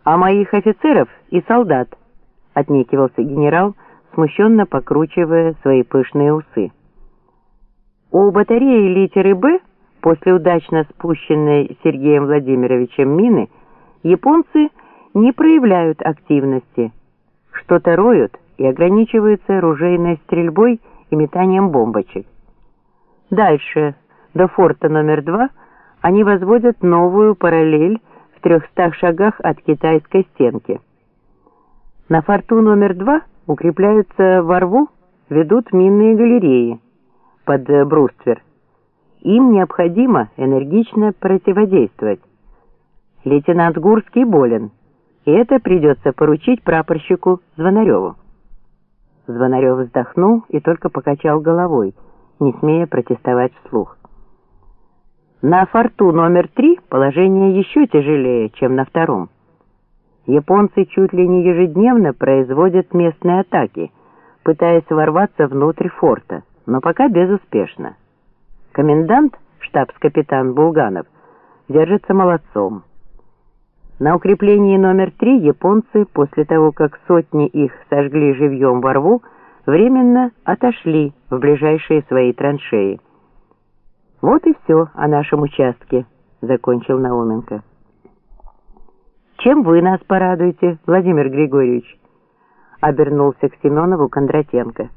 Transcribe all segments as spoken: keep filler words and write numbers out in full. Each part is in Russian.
«А моих офицеров и солдат», — отнекивался генерал, смущенно покручивая свои пышные усы. У батареи литеры «Б» после удачно спущенной Сергеем Владимировичем мины японцы не проявляют активности, что-то роют и ограничиваются ружейной стрельбой и метанием бомбочек. Дальше, до форта номер два, они возводят новую параллель в трехстах шагах от китайской стенки. На форту номер два укрепляются во рву, ведут минные галереи под бруствер. Им необходимо энергично противодействовать. Лейтенант Гурский болен, и это придется поручить прапорщику Звонареву. Звонарев вздохнул и только покачал головой, не смея протестовать вслух. На форту номер три положение еще тяжелее, чем на втором. Японцы чуть ли не ежедневно производят местные атаки, пытаясь ворваться внутрь форта, но пока безуспешно. Комендант, штабс-капитан Булганов, держится молодцом. На укреплении номер три японцы, после того, как сотни их сожгли живьем во рву, временно отошли в ближайшие свои траншеи. «Вот и все о нашем участке», — закончил Науменко. «Чем вы нас порадуете, Владимир Григорьевич?» — обернулся к Семенову Кондратенко.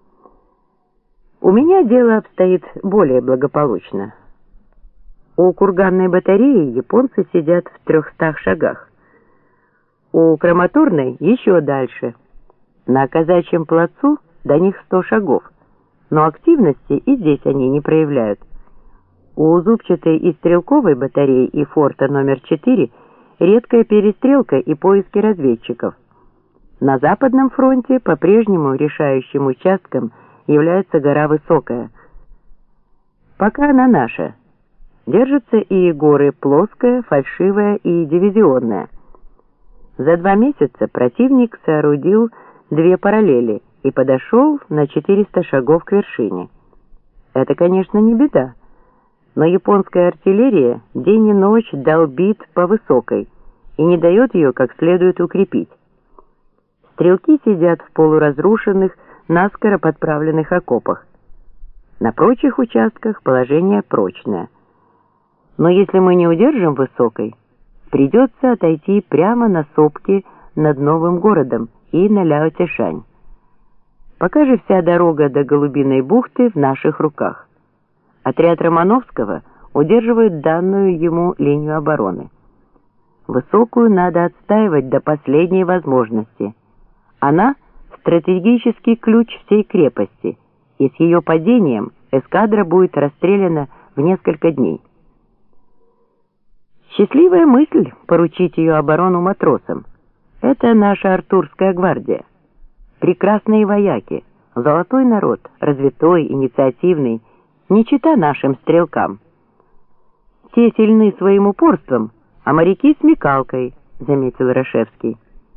«У меня дело обстоит более благополучно. У курганной батареи японцы сидят в трехстах шагах. У Краматорной еще дальше. На Казачьем плацу до них сто шагов, но активности и здесь они не проявляют. У зубчатой и стрелковой батареи и форта номер четыре редкая перестрелка и поиски разведчиков. На Западном фронте по-прежнему решающим участком является гора Высокая. Пока она наша. Держатся и горы Плоская, Фальшивая и Дивизионная. За два месяца противник соорудил две параллели и подошел на четыреста шагов к вершине. Это, конечно, не беда, но японская артиллерия день и ночь долбит по Высокой и не дает ее как следует укрепить. Стрелки сидят в полуразрушенных, наскоро подправленных окопах. На прочих участках положение прочное. Но если мы не удержим Высокой, придется отойти прямо на сопки над Новым городом и на Ляо-Тишань. Пока же вся дорога до Голубиной бухты в наших руках. Отряд Романовского удерживает данную ему линию обороны. Высокую надо отстаивать до последней возможности. Она — стратегический ключ всей крепости, и с ее падением эскадра будет расстреляна в несколько дней. Счастливая мысль поручить ее оборону матросам. Это наша Артурская гвардия. Прекрасные вояки, золотой народ, развитой, инициативный, не чета нашим стрелкам. Те сильны своим упорством, а моряки смекалкой, заметил Рашевский.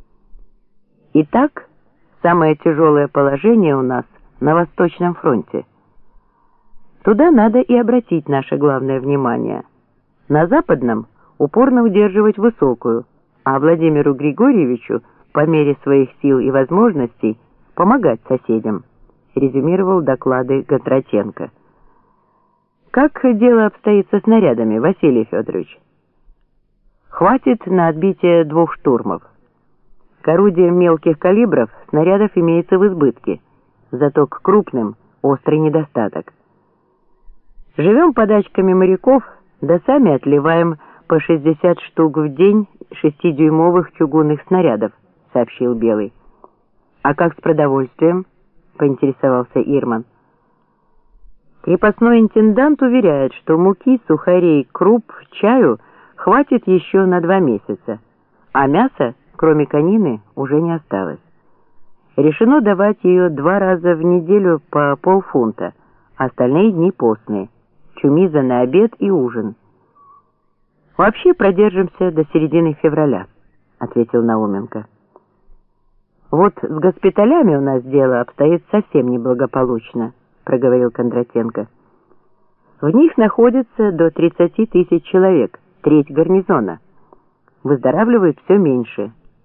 Итак, самое тяжелое положение у нас на Восточном фронте. Туда надо и обратить наше главное внимание. На Западном упорно удерживать Высокую, а Владимиру Григорьевичу по мере своих сил и возможностей помогать соседям, резюмировал доклады Кондратенко. Как дело обстоит со снарядами, Василий Федорович? Хватит на отбитие двух штурмов. К орудиям мелких калибров снарядов имеется в избытке, зато к крупным острый недостаток. Живем подачками моряков, да сами отливаем по шестьдесят штук в день шестидюймовых чугунных снарядов, сообщил Белый. А как с продовольствием? Поинтересовался Ирман. Крепостной интендант уверяет, что муки, сухарей, круп, чаю хватит еще на два месяца, а мяса, кроме конины, уже не осталось. Решено давать ее два раза в неделю по полфунта, остальные дни постные, чумиза на обед и ужин. «Вообще продержимся до середины февраля», — ответил Науменко. «Вот с госпиталями у нас дело обстоит совсем неблагополучно», — проговорил Кондратенко. «В них находится до тридцати тысяч человек, треть гарнизона. выздоравливают все меньше.